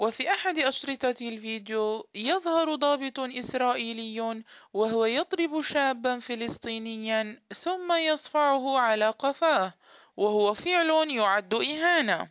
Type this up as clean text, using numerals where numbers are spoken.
وفي أحد أشرطة الفيديو يظهر ضابط إسرائيلي وهو يضرب شابا فلسطينيا ثم يصفعه على قفاه، وهو فعل يعد إهانة.